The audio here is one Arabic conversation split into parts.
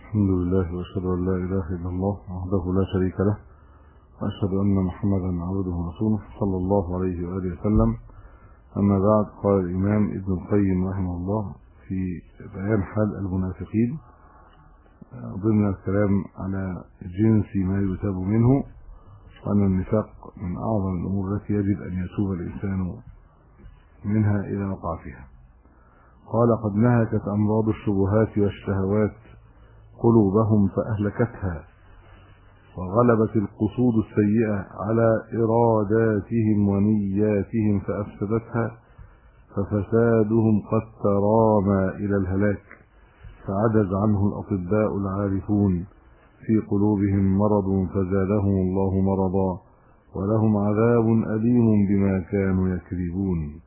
الحمد لله واشهد ان لا اله الا الله وحده لا شريك له واشهد ان محمدا عبده ورسوله صلى الله عليه واله وسلم. اما بعد، قال الامام ابن القيم رحمه الله في بيان حال المنافقين ضمن الكلام على جنس ما يتاب منه، وان النفاق من اعظم الامور التي يجب ان يتوب الانسان منها اذا وقع فيها. قال: قد نهكت امراض الشبهات والشهوات قلوبهم فأهلكتها، وغلبت القصود السيئة على إراداتهم ونياتهم فأفسدتها، ففسادهم قد ترامى إلى الهلاك، فعجز عنه الأطباء العارفون، في قلوبهم مرض فزادهم الله مرضا، ولهم عذاب أليم بما كانوا يكذبون.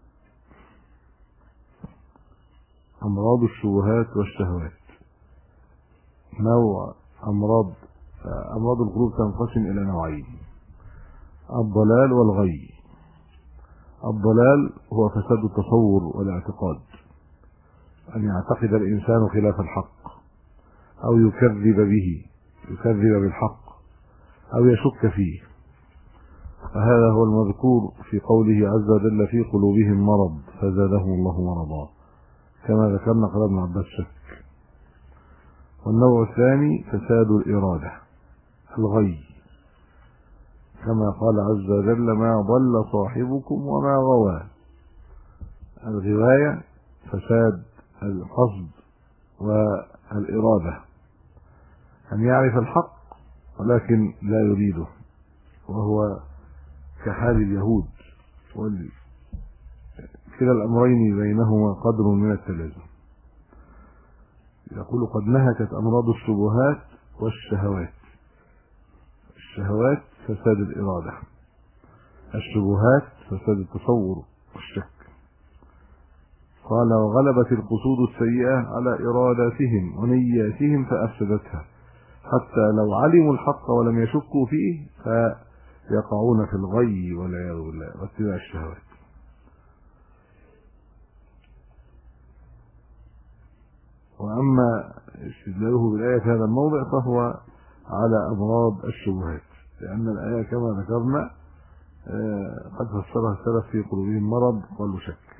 أمراض الشبهات والشهوات نوع أمراض القلوب تنقسم إلى نوعين: الضلال والغي. الضلال هو فساد التصور والاعتقاد، أن يعتقد الإنسان خلاف الحق، أو يكذب بالحق، أو يشك فيه، فهذا هو المذكور في قوله عز وجل: في قلوبهم مرض فزادهم الله مرضا، كما ذكرنا قال ابن عباس شك. والنوع الثاني فساد الإرادة، الغي، كما قال عز وجل: ما ضل صاحبكم وما غوى. الغواية فساد القصد والإرادة، أن يعرف الحق ولكن لا يريده، وهو كحال اليهود، كلا الأمرين بينهما قدر من التلازم. يقول: قد نهكت أمراض الشبهات والشهوات. الشهوات فساد الإرادة، الشبهات فساد التصور والشك. قال: وغلبت القصود السيئة على إراداتهم ونياتهم فأفسدتها، حتى لو علموا الحق ولم يشكوا فيه فيقعون في الغي والعياذ بالله واتباع الشهوات. وأما استدلاله بالآية في هذا الموضع فهو على أمراض الشبهات، لأن الآية كما ذكرنا قد فسرها السلف: في قلوبهم مرض قالوا شك،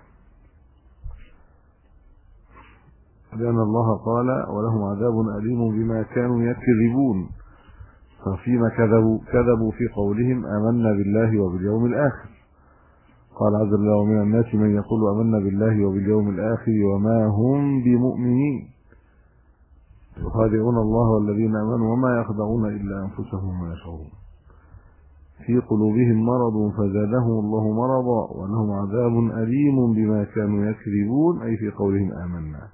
لأن الله قال: ولهم عذاب أليم بما كانوا يكذبون. ففيما كذبوا في قولهم آمنا بالله وباليوم الآخر. قال عز وجل: ومن الناس من يقول آمنا بالله وباليوم الآخر وما هم بمؤمنين، يخادعون الله والذين آمنوا وما يخدعون إلا أنفسهم وما يشعرون. في قلوبهم مرض فزادهم الله مرضا، ولهم عذاب أليم بما كانوا يكذبون، أي في قولهم آمنا.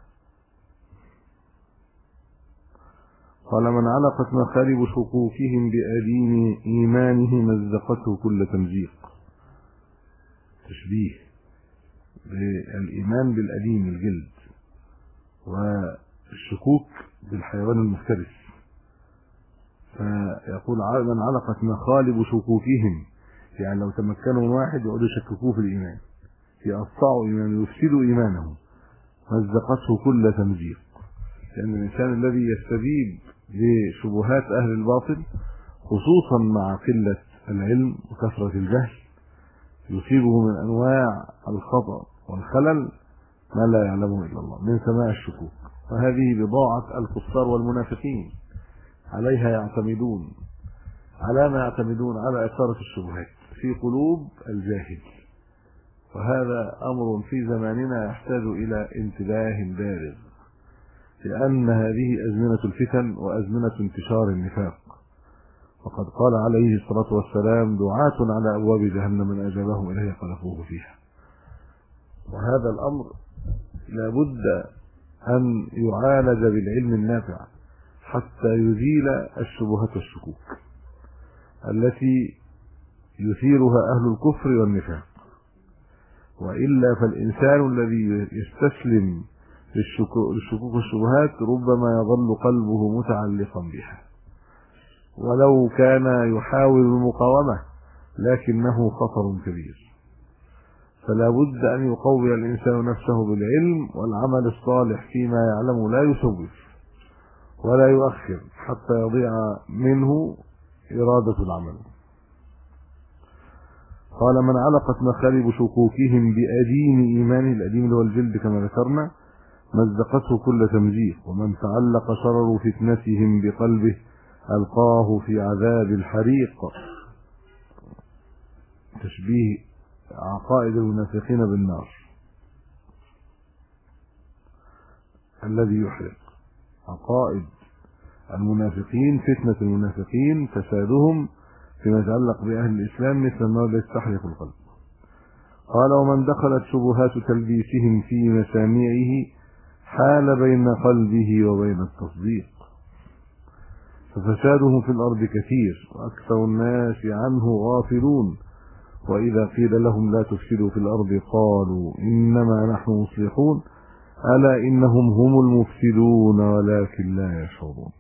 قال: من علقت مخالب شكوكهم بأليم إيمانه مزقته كل تمزيق. تشبيه بالإيمان بالأليم الجلد، والشكوك بالحيوان المفترس. فيقول: من علقت مخالب شكوكهم، يعني لو تمكنوا من واحد يقعدوا يشككوه في الإيمان، يقطعوا إيمانه، يفسدوا إيمانه، مزقته كل تمزيق. لأن الإنسان الذي يستجيب لشبهات أهل الباطل، خصوصا مع قلة العلم وكثرة الجهل، يصيبه من أنواع الخطأ والخلل ما لا يعلمه إلا الله من سماع الشكوك. وهذه بضاعة الكفار والمنافقين، عليها يعتمدون. على ما يعتمدون؟ على إثارة الشبهات في قلوب الجاهل. وهذا أمر في زماننا يحتاج إلى انتباه بالغ، لأن هذه أزمنة الفتن وأزمنة انتشار النفاق. وقد قال عليه الصلاة والسلام: دعاة على أبواب جهنم من أجابهم إليه قذفوه فيها. وهذا الأمر لابد أن يعالج بالعلم النافع حتى يزيل الشبهات والشكوك التي يثيرها أهل الكفر والنفاق. وإلا فالإنسان الذي يستسلم للشكوك والشبهات ربما يظل قلبه متعلقا بها، ولو كان يحاول المقاومة لكنه خطر كبير. فلا بد أن يقوي الإنسان نفسه بالعلم والعمل الصالح فيما يعلم لا يسوف، ولا يؤخر حتى يضيع منه إرادة العمل. قال: من علقت مخالب شكوكهم بأديم إيمانه، الأديم اللي هو الجلد كما ذكرنا، مزقته كل تمزيق. ومن تعلق شرر فتنتهم بقلبه ألقاه في عذاب الحريق. تشبيه عقائد المنافقين بالنار الذي يحرق. عقائد المنافقين، فتنة المنافقين، فسادهم فيما يتعلق بأهل الإسلام مثل النار التي تحرق القلب. قال: ومن دخلت شبهات تلبيسهم في مسامعه حال بين قلبه وبين التصديق. ففسادهم في الأرض كثير وأكثر الناس عنه غافلون. وإذا قيل لهم لا تفسدوا في الأرض قالوا إنما نحن مصلحون ألا إنهم هم المفسدون ولكن لا يشعرون.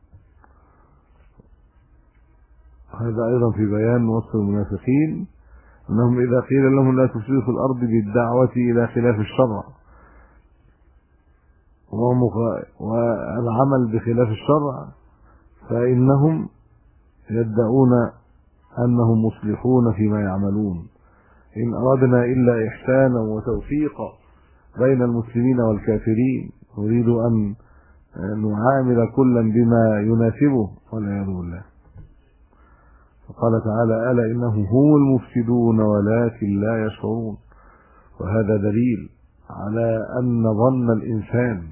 هذا أيضا في بيان وصف المنافقين، أنهم إذا قيل لهم لا تفسدوا في الأرض بالدعوة إلى خلاف الشرع والعمل بخلاف الشرع فإنهم يدعون أنهم مصلحون فيما يعملون. إن أردنا إلا إحسانا وتوفيقا بين المسلمين والكافرين، نريد أن نعامل كلا بما يناسبه والعياذ بالله. فقال تعالى: ألا إنهم هم المفسدون ولكن لا يشعرون. وهذا دليل على أن ظن الإنسان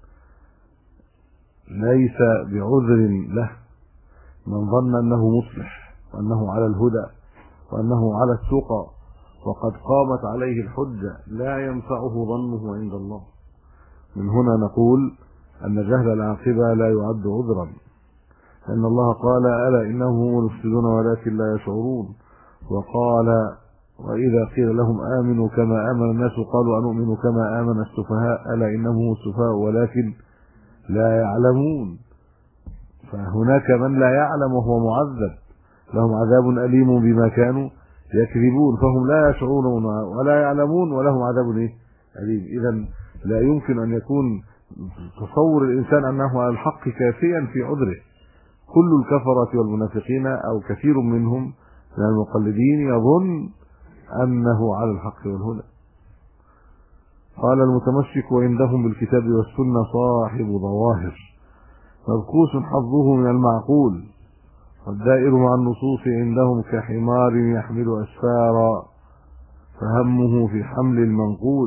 ليس بعذر له. من ظن أنه مصلح وأنه على الهدى وأنه على التقى وقد قامت عليه الحجة لا ينفعه ظنه عند الله. من هنا نقول أن جهل العاقبة لا يعد عذرا، لأن الله قال: ألا إنهم هم المفسدون ولكن لا يشعرون. وقال: وإذا قيل لهم آمنوا كما آمن الناس قالوا أنؤمن كما آمن السفهاء ألا إنهم هم السفهاء ولكن لا يعلمون. فهناك من لا يعلم وهو معذب، لهم عذاب أليم بما كانوا يكذبون، فهم لا يشعرون ولا يعلمون ولهم عذاب أليم. إذن لا يمكن أن يكون تصور الإنسان أنه على الحق كافيا في عذره. كل الكفرة والمنافقين أو كثير منهم من المقلدين يظن أنه على الحق والهدى. قال: المتمسك عندهم بالكتاب والسنة صاحب ظواهر مبكوس حظه من المعقول، والدائر مع النصوص عندهم كحمار يحمل أسفارا فهمه في حمل المنقول.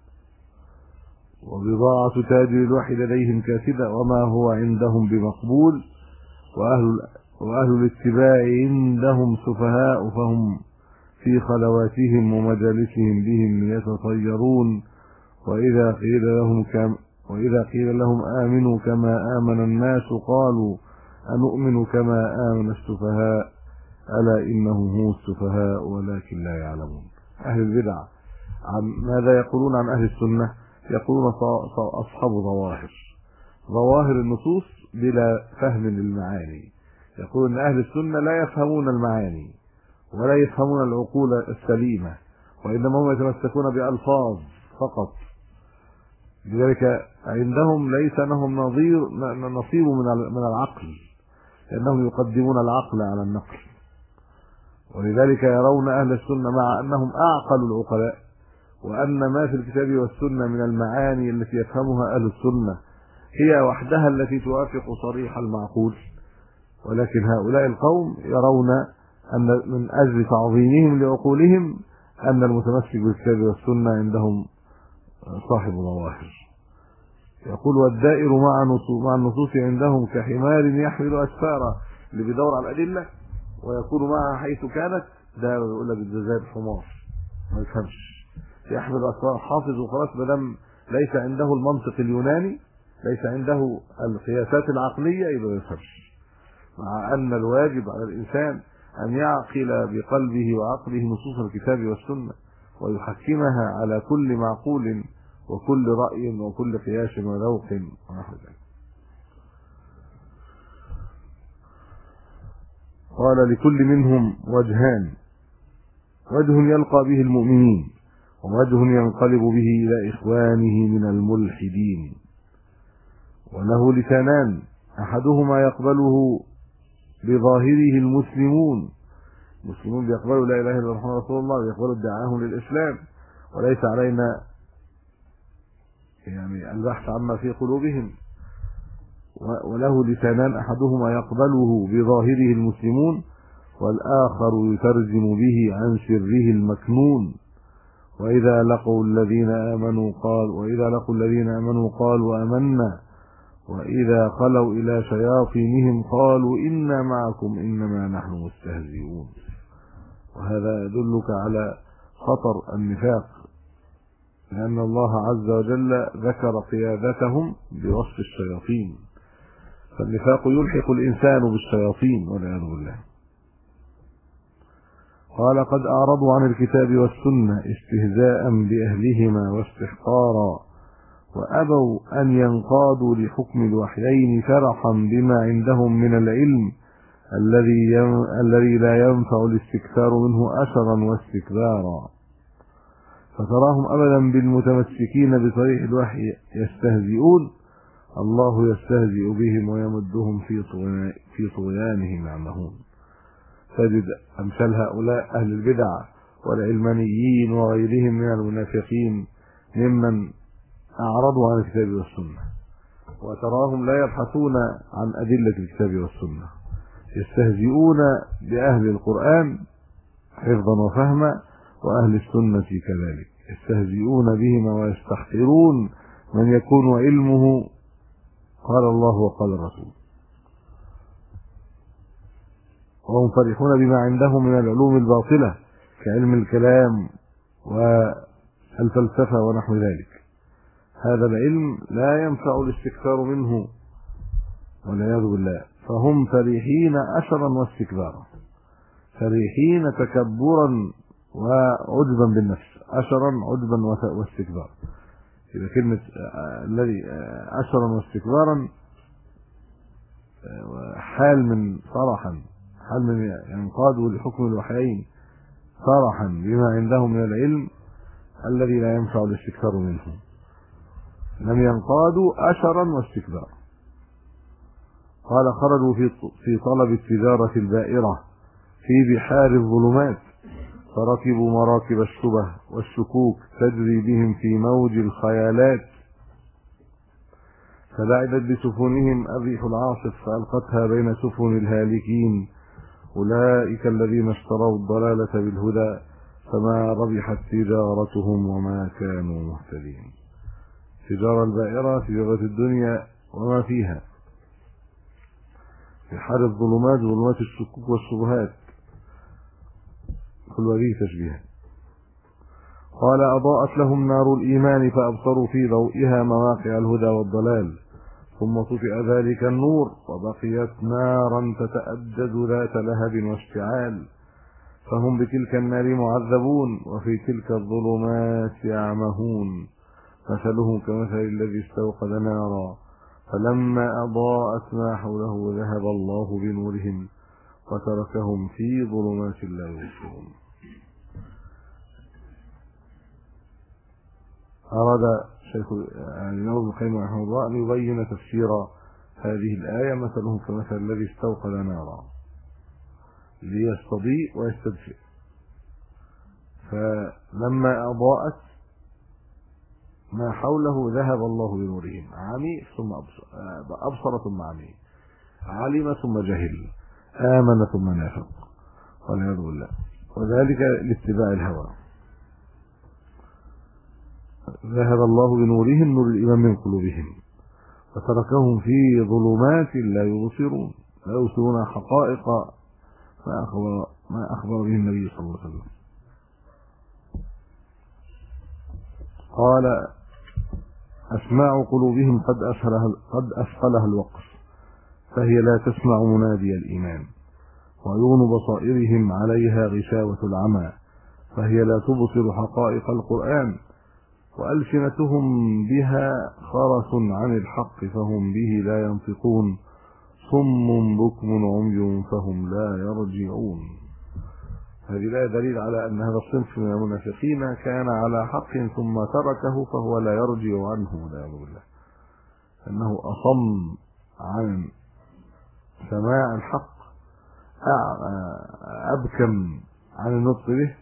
وبضاعة تاجر الواحد لديهم كاسدة وما هو عندهم بمقبول. وأهل الاتباع عندهم سفهاء فهم في خلواتهم ومجالسهم بهم يتطيرون. وإذا قيل لهم آمنوا كما آمن الناس قالوا أنؤمن كما آمن السفهاء ألا إنهم هم السفهاء ولكن لا يعلمون. أهل البدع ماذا يقولون عن أهل السنة؟ يقولون أصحاب ظواهر النصوص بلا فهم للمعاني. يقول ان اهل السنه لا يفهمون المعاني ولا يفهمون العقول السليمه، وانما هم يتمسكون بالفاظ فقط. لذلك عندهم ليس لهم نصيب من العقل، لانهم يقدمون العقل على النقل. ولذلك يرون اهل السنه مع انهم اعقل العقلاء، وان ما في الكتاب والسنه من المعاني التي يفهمها اهل السنه هي وحدها التي توافق صريح المعقول، ولكن هؤلاء القوم يرون أن من أجل تعظيمهم لعقولهم أن المتمسك بالكتاب والسنة عندهم صاحب ظواهر. يقول: والدائر مع النصوص عندهم كحمار يحمل أسفارا، اللي بيدور على الأدلة ويكون معها حيث كانت، ده يقول لك ده زي الحمار ما يفهمش، يحمل أسفار حافظ وخلاص، بدم ليس عنده المنطق اليوناني، ليس عنده القياسات العقلية، يبقى ما يفهمش. مع أن الواجب على الإنسان أن يعقل بقلبه وعقله نصوص الكتاب والسنة ويحكمها على كل معقول وكل رأي وكل قياس وذوق ونحو ذلك. قال: لكل منهم وجهان، وجه يلقى به المؤمنين ووجه ينقلب به إلى إخوانه من الملحدين. وله لسانان، أحدهما يقبله بظاهره المسلمون بيقبلوا لا إله إلا الله محمد رسول الله، ويقبلوا ادعاءهم للإسلام، وليس علينا يعني البحث عما في قلوبهم. وله لسانان، أحدهما يقبله بظاهره المسلمون، والآخر يترجم به عن سره المكنون. وإذا لقوا الذين آمنوا قالوا آمنا، وإذا خلوا إلى شياطينهم قالوا إنا معكم إنما نحن مستهزئون. وهذا يدلك على خطر النفاق، لأن الله عز وجل ذكر قيادتهم بوصف الشياطين، فالنفاق يلحق الإنسان بالشياطين والعياذ بالله. قال قد أعرضوا عن الكتاب والسنة استهزاء بأهلهما واستحقارا، وأبوا أن ينقادوا لحكم الوحيين فرحا بما عندهم من العلم الذي لا ينفع الاستكثار منه أثرا واستكبارا. فتراهم أبدا بالمتمسكين بطريق الوحي يستهزئون، الله يستهزئ بهم ويمدهم في طغيانهم يعمهون. تجد أمثال هؤلاء أهل البدع والعلمانيين وغيرهم من المنافقين ممن أعرضوا عن الكتاب والسنة، وتراهم لا يبحثون عن أدلة الكتاب والسنة، يستهزئون بأهل القرآن حفظا وفهما، وأهل السنة كذلك يستهزئون بهما ويستحقرون من يكون علمه قال الله وقال الرسول، وهم فرحون بما عندهم من العلوم الباطلة كعلم الكلام والفلسفة ونحو ذلك. هذا العلم لا ينفع الاستكثار منه والعياذ بالله، فهم فرحين أشرا واستكبارا، فرحين تكبرا وعجبا بالنفس، أشرا عجبا واستكبارا. إذا كلمة الذي أشرا واستكبارا حال من فرحا، حال من ينقادوا لحكم الوحيين فرحا بما عندهم من العلم الذي لا ينفع الاستكثار منه، لم ينقادوا أشرا واستكبارا. قال خرجوا في طلب التجارة البائرة في بحار الظلمات، فركبوا مراكب الشبه والشكوك تجري بهم في موج الخيالات، فلعبت بسفنهم الريح العاصف فألقتها بين سفن الهالكين. أولئك الذين اشتروا الضلالة بالهدى فما ربحت تجارتهم وما كانوا مهتدين. تجارة البائرة تجارة الدنيا وما فيها، في حال الظلمات ظلمات الشكوك والشبهات، كل هذه تشبيهات. قال أضاءت لهم نار الإيمان فأبصروا في ضوئها مواقع الهدى والضلال، ثم طفئ ذلك النور وبقيت نارا تتأجج ذات لهب واشتعال، فهم بتلك النار معذبون وفي تلك الظلمات يعمهون. مثلهم كمثل الذي استوقد نارا فلما أضاءت ما حوله ذهب الله بنورهم وتركهم في ظلمات لا يبصرون. أراد شيخ الإمام ابن القيم رحمه الله أن يبين تفسير هذه الآية مثلهم كمثل الذي استوقد نارا ليستضيء ويستدفئ، فلما أضاءت ما حوله ذهب الله بنورهم، عمي ثم أبصر ثم عمي، علم ثم جهل، آمن ثم نافق والعياذ بالله، وذلك لاتباع الهوى. ذهب الله بنورهم، نور الإيمان من قلوبهم، وتركهم في ظلمات لا يبصرون حقائق ما أخبر به النبي صلى الله عليه وسلم. قال أسماع قلوبهم قد أثقلها الوقف، فهي لا تسمع منادي الإيمان، وعيون بصائرهم عليها غشاوة العمى، فهي لا تبصر حقائق القرآن، وألسنتهم بها خرس عن الحق فهم به لا ينطقون، صم بكم عمي فهم لا يرجعون. هذه لا دليل على أن هذا الصنف من المنافقين كان على حق ثم تركه فهو لا يرجع عنه والعياذ بالله، أنه أصم عن سماع الحق أبكم عن النطق به،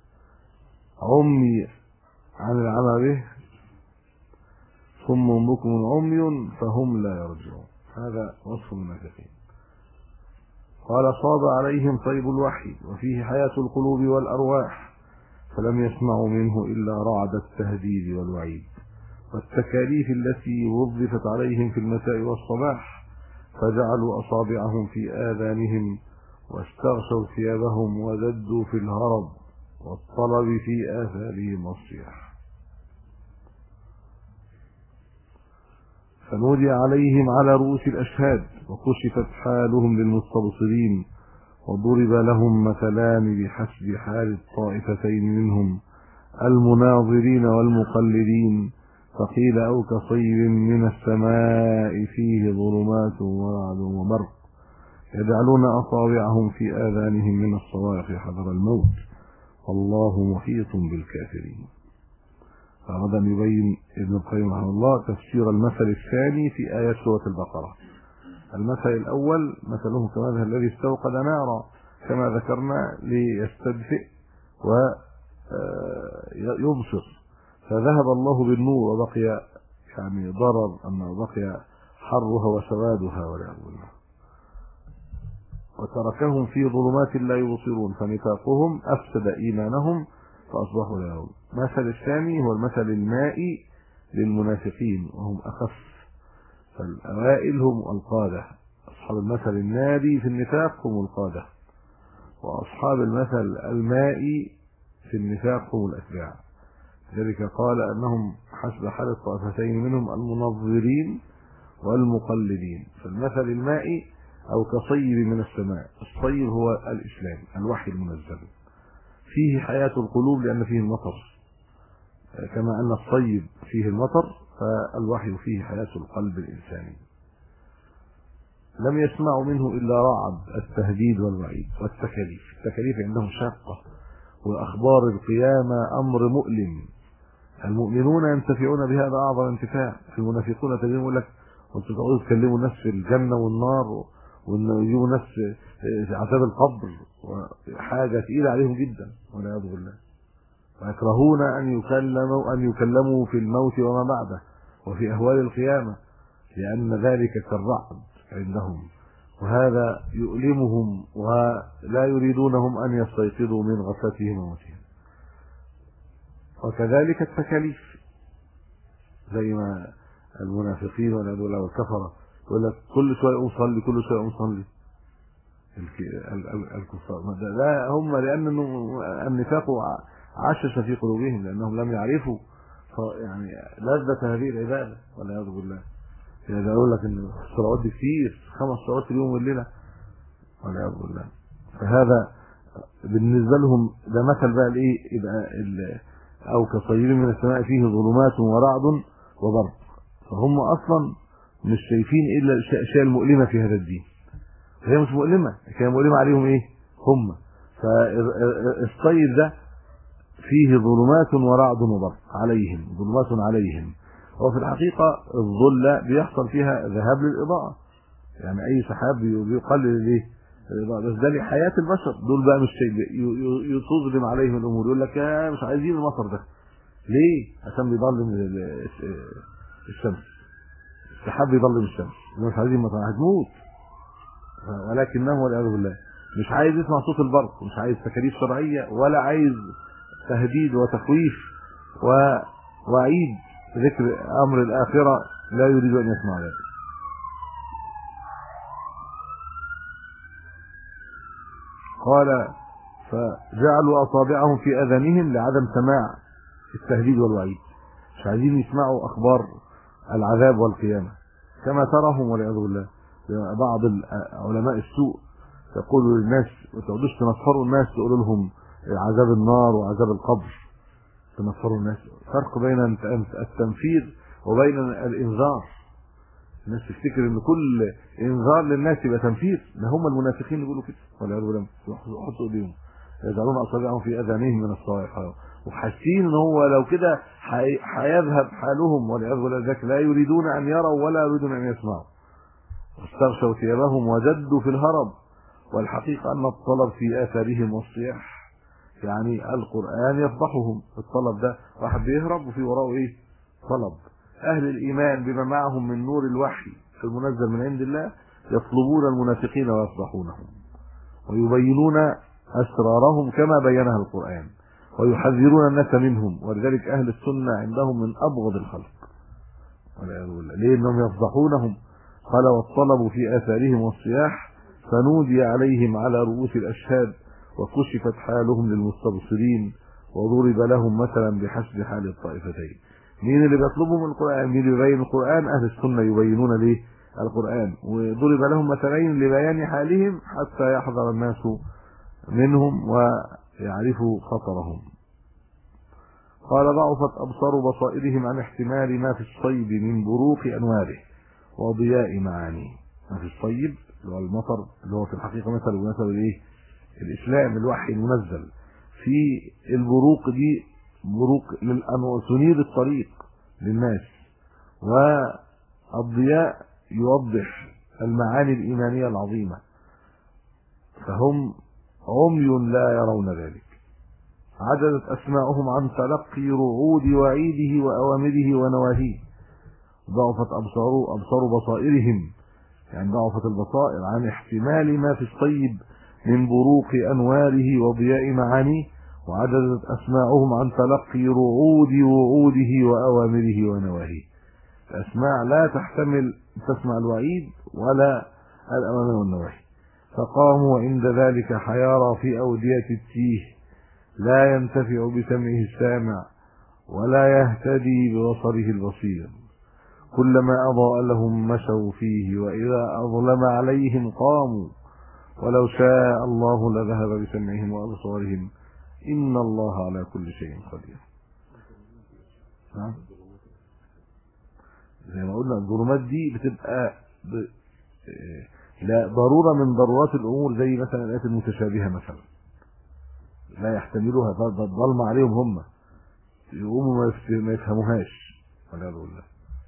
عمي عن العمل به، صم بكم عمي فهم لا يرجعون. هذا وصف المنافقين. قال صاب عليهم طيب الوحي وفيه حياة القلوب والأرواح، فلم يسمعوا منه إلا رعد التهديد والوعيد والتكاليف التي وظفت عليهم في المساء والصباح، فجعلوا أصابعهم في آذانهم واستغشوا ثيابهم وزدوا في الهرب والطلب في آثارهم والصياح. فنودي عليهم على رؤوس الأشهاد وكشفت حالهم للمستبصرين، وضرب لهم مثلان بحسب حال الطائفتين منهم، المناظرين والمقلدين، فقيل أو كصيب من السماء فيه ظلمات ورعد وبرق يجعلون أصابعهم في آذانهم من الصواعق حذر الموت، والله محيط بالكافرين. فأراد أن يبين ابن القيم رحمه الله تفسير المثل الثاني في آيات سورة البقرة. المثل الأول مثلهم كمثل الذي استوقد نارا كما ذكرنا ليستدفئ ويبصر، فذهب الله بالنور وبقي يعني ضرر أنه بقي حرها وسوادها والعياذ بالله، وتركهم في ظلمات لا يبصرون، فنفاقهم أفسد إيمانهم فأصبحوا لا يرون. المثل الثاني هو المثل المائي للمنافقين وهم أخف، فالأوائل هم القادة، أصحاب المثل النادي في النفاق هم القادة، وأصحاب المثل المائي في النفاق هم الأتباع. لذلك قال أنهم حسب حال الطائفتين منهم المنظرين والمقلدين. فالمثل المائي أو كصيب من السماء، الصيب هو الإسلام الوحي المنزل، فيه حياة القلوب لأن فيه المطر، كما أن الصيب فيه المطر فالوحي فيه حياة القلب الإنساني. لم يسمعوا منه إلا رعد التهديد والوعيد والتكاليف. التكاليف عندهم شاقة، وأخبار القيامة أمر مؤلم، المؤمنون ينتفعون بهذا أعظم انتفاع. المنافقون تجدون يقول لك وانتوا تقعدوا تكلموا الناس في الجنة والنار وإنه يجيبوا ناس في عذاب القبر، وحاجة ثقيلة عليهم جدا والعياذ بالله، ويكرهون أن يكلموا في الموت وما بعده وفي أهوال القيامة، لأن ذلك كالرعد عندهم، وهذا يؤلمهم ولا يريدونهم أن يستيقظوا من غفلتهم وموتهم. وكذلك التكاليف، زي ما المنافقين والكفرة يقول لك كل شوية أصلي كل شوية أصلي، الكفار لا هم لأن النفاق عشش في قلوبهم، لأنهم لم يعرفوا يعني لذة هذه العبادة والعياذ بالله. يعني يقول لك ان الصلوات كتير، 5 صلوات في اليوم والليلة والعياذ بالله، فهذا بالنسبة لهم ده مثل بقى الايه، يبقى او كصيب من السماء فيه ظلمات ورعد وبرق، فهم اصلا مش شايفين الا الاشياء المؤلمة في هذا الدين، هي مش مؤلمة، كان مؤلمة عليهم ايه هم. فالصيب ده فيه ظلمات ورعد وبرق عليهم، ظلمات عليهم، وفي الحقيقة الظلة بيحصل فيها ذهاب للإضاءة، يعني أي سحاب بيقلل الايه الإضاءة، بس ده لحياة البشر، دول بقى مش تظلم عليهم الأمور، يقول لك مش عايزين المطر ده ليه؟ عشان بيظلم الشمس، السحاب بيظلم الشمس، مش عايزين المطر هتموت، ولكنه والعياذ بالله مش عايز يسمع صوت البرق، مش عايز تكاليف شرعية، ولا عايز تهديد وتخويف ووعيد ذكر أمر الآخرة، لا يريد أن يسمع ذلك. قال فجعلوا أصابعهم في أذانهم لعدم سماع التهديد والوعيد، مش عايزين يسمعوا أخبار العذاب والقيامة، كما تراهم والعياذ بالله بعض علماء السوء يقولوا للناس ما تقعدوش تنصروا الناس، تقولوا لهم عذاب النار وعذاب القبر، تنصروا الناس. فرق بين التنفير وبين الإنذار. الناس تفتكر ان كل انذار للناس يبقى تنفير، ده هم المنافقين اللي بيقولوا كده والعياذ بالله، يحطوا ايديهم يجعلون اصابعهم في اذانهم من الصواعق، وحاسين ان هو لو كده هيذهب حالهم والعياذ بالله، ذاك لا يريدون ان يروا ولا يريدون ان يسمعوا. واستغشوا ثيابهم وجدوا في الهرب. والحقيقة أن الطلب في آثارهم والصياح، يعني القرآن يفضحهم. الطلب ده واحد بيهرب وفي وراءه ايه؟ طلب. أهل الإيمان بما معهم من نور الوحي المنزل من عند الله يطلبون المنافقين ويفضحونهم ويبينون أسرارهم كما بينها القرآن ويحذرون الناس منهم. ولذلك أهل السنة عندهم من أبغض الخلق والعياذ بالله. ليه؟ إنهم يفضحونهم. قال والطلب في آثارهم والصياح فنودي عليهم على رؤوس الأشهاد وكشفت حالهم للمستبصرين وضرب لهم مثلا بحسب حال الطائفتين. مين اللي بيطلبهم القرآن؟ مين اللي يبين القرآن؟ أهل السنة يبينون ليه القرآن. وضرب لهم مثلين لبيان حالهم حتى يحذر الناس منهم ويعرفوا خطرهم. قال ضعفت أبصار بصائرهم عن احتمال ما في الصيب من بروق أنواره وضياء معانيه. ما في الصيب اللي هو المطر، اللي هو في الحقيقة مثل الايه؟ الإسلام، الوحي المنزل. في البروق دي بروق للأنوار تنير الطريق للناس، والضياء يوضح المعاني الإيمانية العظيمة، فهم عمي لا يرون ذلك. عجزت أسماعهم عن تلقي رعود وعيده وأوامره ونواهيه. ضعفت أبصار بصائرهم، يعني ضعفت البصائر عن احتمال ما في الصيب من بروق أنواره وضياء معانيه. وعجزت أسماعهم عن تلقي رعود وعوده وأوامره ونواهيه. الأسماع لا تحتمل تسمع الوعيد ولا الأوامر والنواهي. فقاموا عند ذلك حيارى في أودية التيه، لا ينتفع بسمعه السامع ولا يهتدي ببصره البصير. كلما أضاء لهم مشوا فيه، وإذا أظلم عليهم قاموا، ولو شاء الله لذهب بسمعهم وأبصارهم إن الله على كل شيء قدير. زي ما قلنا الظلمات دي بتبقى لا ضرورة من ضرورات الأمور، زي مثلا الآيات المتشابهة مثلا لا يحتملوها، الظلمة عليهم هم يقوموا ما يفهموهاش والعياذ بالله.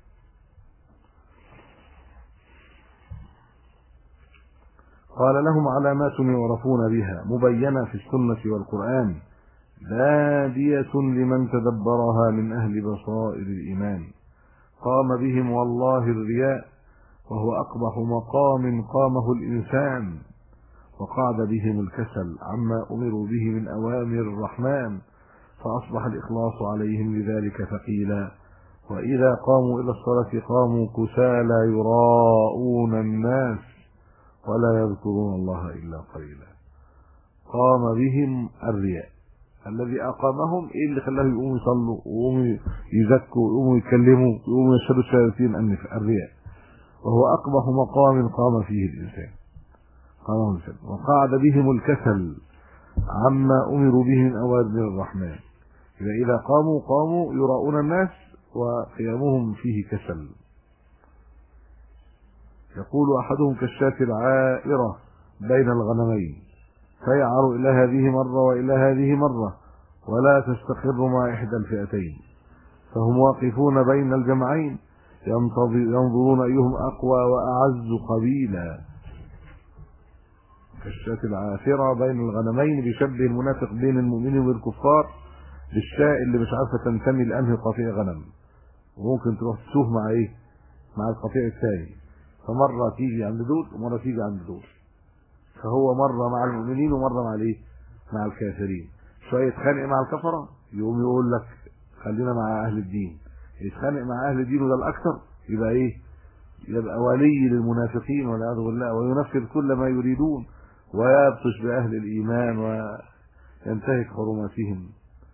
قال لهم علامات يعرفون بها مبينة في السنة والقرآن بادية لمن تدبرها من أهل بصائر الإيمان. قام بهم والله الرياء، وهو أقبح مقام قامه الإنسان. وقعد بهم الكسل عما أمروا به من أوامر الرحمن، فأصبح الإخلاص عليهم لذلك ثقيلا. وإذا قاموا إلى الصلاة قاموا كسالى يراءون الناس ولا يذكرون الله إلا قليلا. قام بهم الرياء الذي أقامهم. إيه اللي خلاهم يقوموا يصلوا ويقوموا يزكوا ويقوموا يكلموا ويقوموا يشهدوا الشياطين؟ أن الرياء، وهو أقبح مقام قام فيه الإنسان. وقعد بهم الكسل عما أمروا به من أوامر الرحمن. إذا قاموا يراؤون الناس وقيامهم فيه كسل. يقول أحدهم كالشاة العائرة بين الغنمين، فيعر إلى هذه مرة وإلى هذه مرة ولا تستقر مع إحدى الفئتين. فهم واقفون بين الجمعين ينظرون أيهم أقوى وأعز قبيلا. كالشاة العاثرة بين الغنمين، بيشبه المنافق بين المؤمنين والكفار بالشاة اللي مش عارفة تنتمي لأنهي قطيع غنم، وممكن تروح تسوه مع ايه؟ مع القطيع الثاني، فمرة تيجي عند دول ومرة تيجي عند دول. فهو مرة مع المؤمنين ومرة مع الايه؟ مع الكافرين. شوية يتخانق مع الكفرة يقوم يقول لك خلينا مع أهل الدين، يتخانق مع أهل الدين وده الأكثر يبقى ايه؟ يبقى ولي للمنافقين والعياذ بالله، وينفذ كل ما يريدون ويبطش بأهل الإيمان وينتهك حرماتهم.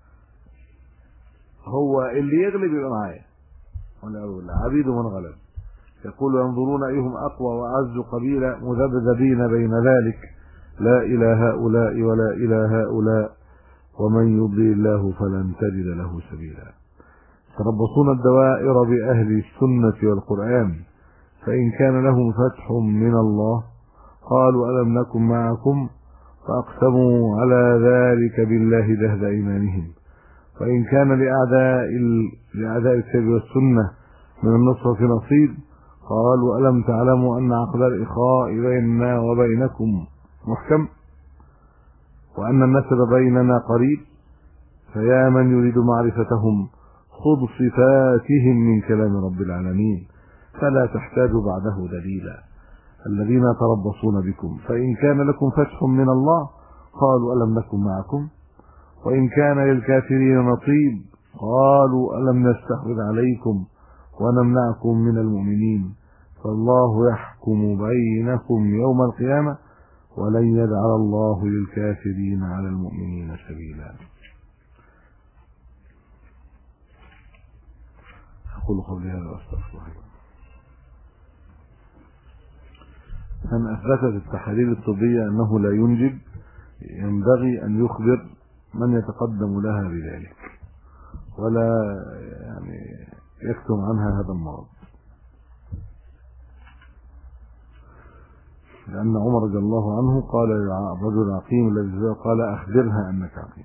هو اللي يغلب يبقى معايا والعياذ بالله، عبيد من غلب. يقول ينظرون أيهم أقوى وأعز قبيلة مذبذبين بين ذلك، لا إلى هؤلاء ولا إلى هؤلاء، ومن يضلل الله فلن تجد له سبيلا. يتربصون الدوائر بأهل السنة والقرآن، فإن كان لهم فتح من الله قالوا ألم نكن معكم، فأقسموا على ذلك بالله جهد أيمانهم. وإن كان لأعداء الكتاب والسنة من النصرة نصيب قالوا ألم تعلموا أن عقد الإخاء بيننا وبينكم محكم وأن النسب بيننا قريب؟ فيا من يريد معرفتهم خذ صفاتهم من كلام رب العالمين فلا تحتاج بعده دليلا. الذين يتربصون بكم فإن كان لكم فتح من الله قالوا ألم نكن معكم وإن كان للكافرين نصيب قالوا ألم نستحوذ عليكم ونمنعكم من المؤمنين فالله يحكم بينكم يوم القيامة ولن يجعل الله للكافرين على المؤمنين سبيلا. أقول قولي هذا وأستغفر الله. أن أثبتت التحاليل الطبية أنه لا ينجب ينبغي أن يخبر من يتقدم لها بذلك ولا يكتم عنها هذا المرض، لأن عمر رضي الله عنه قال للرجل العقيم الذي قال أخبرها أنك عقيم.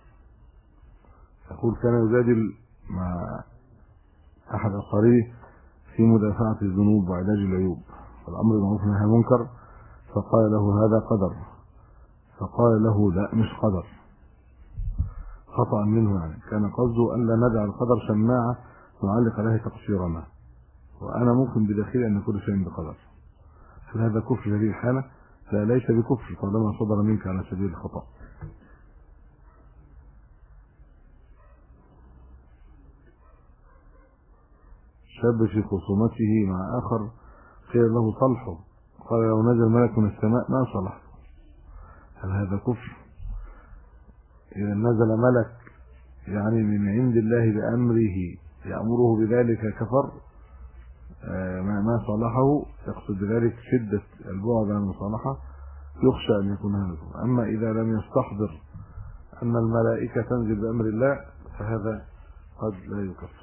يقول كان يجادل مع أحد أقاربه في مدافعة الذنوب وعلاج العيوب والأمر بالمعروف والنهي عن المنكر، فقال له هذا قدر، فقال له لا مش قدر، خطأ منه، يعني كان قصده ألا ندع القدر شماعة نعلق عليه تقصيرنا، وأنا ممكن بداخلي أن كل شيء بقدر. هل هذا كفر في هذه الحالة؟ لا، ليس بكفر طالما صدر منك على سبيل الخطأ. شاب في خصومته مع آخر قيل له صلحه، قال لو نزل ملك من السماء ما صلحه. هل هذا كفر؟ إذا نزل ملك يعني من عند الله بأمره يأمره بذلك كفر، ما صالحه، يقصد بذلك شدة البعد عن المصالحة، يخشى أن يكون هذا كفر. أما إذا لم يستحضر أن الملائكة تنزل بأمر الله فهذا قد لا يكفر.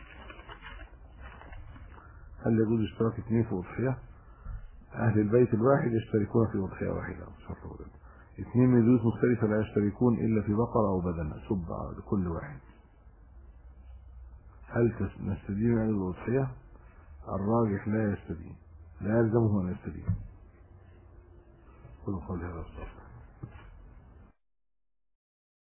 هل يجوز اشتراك اثنين في أضحية؟ أهل البيت الواحد يشتركون في أضحية واحدة، اثنين من بيوت مختلفة لا يشتركون إلا في بقرة أو بدنة سبعة لكل واحد. هل نستدين عن الأضحية؟ الراجح لا يستدين، لا يلزمه أن يستدين. قولوا قولي هذا الصلاة.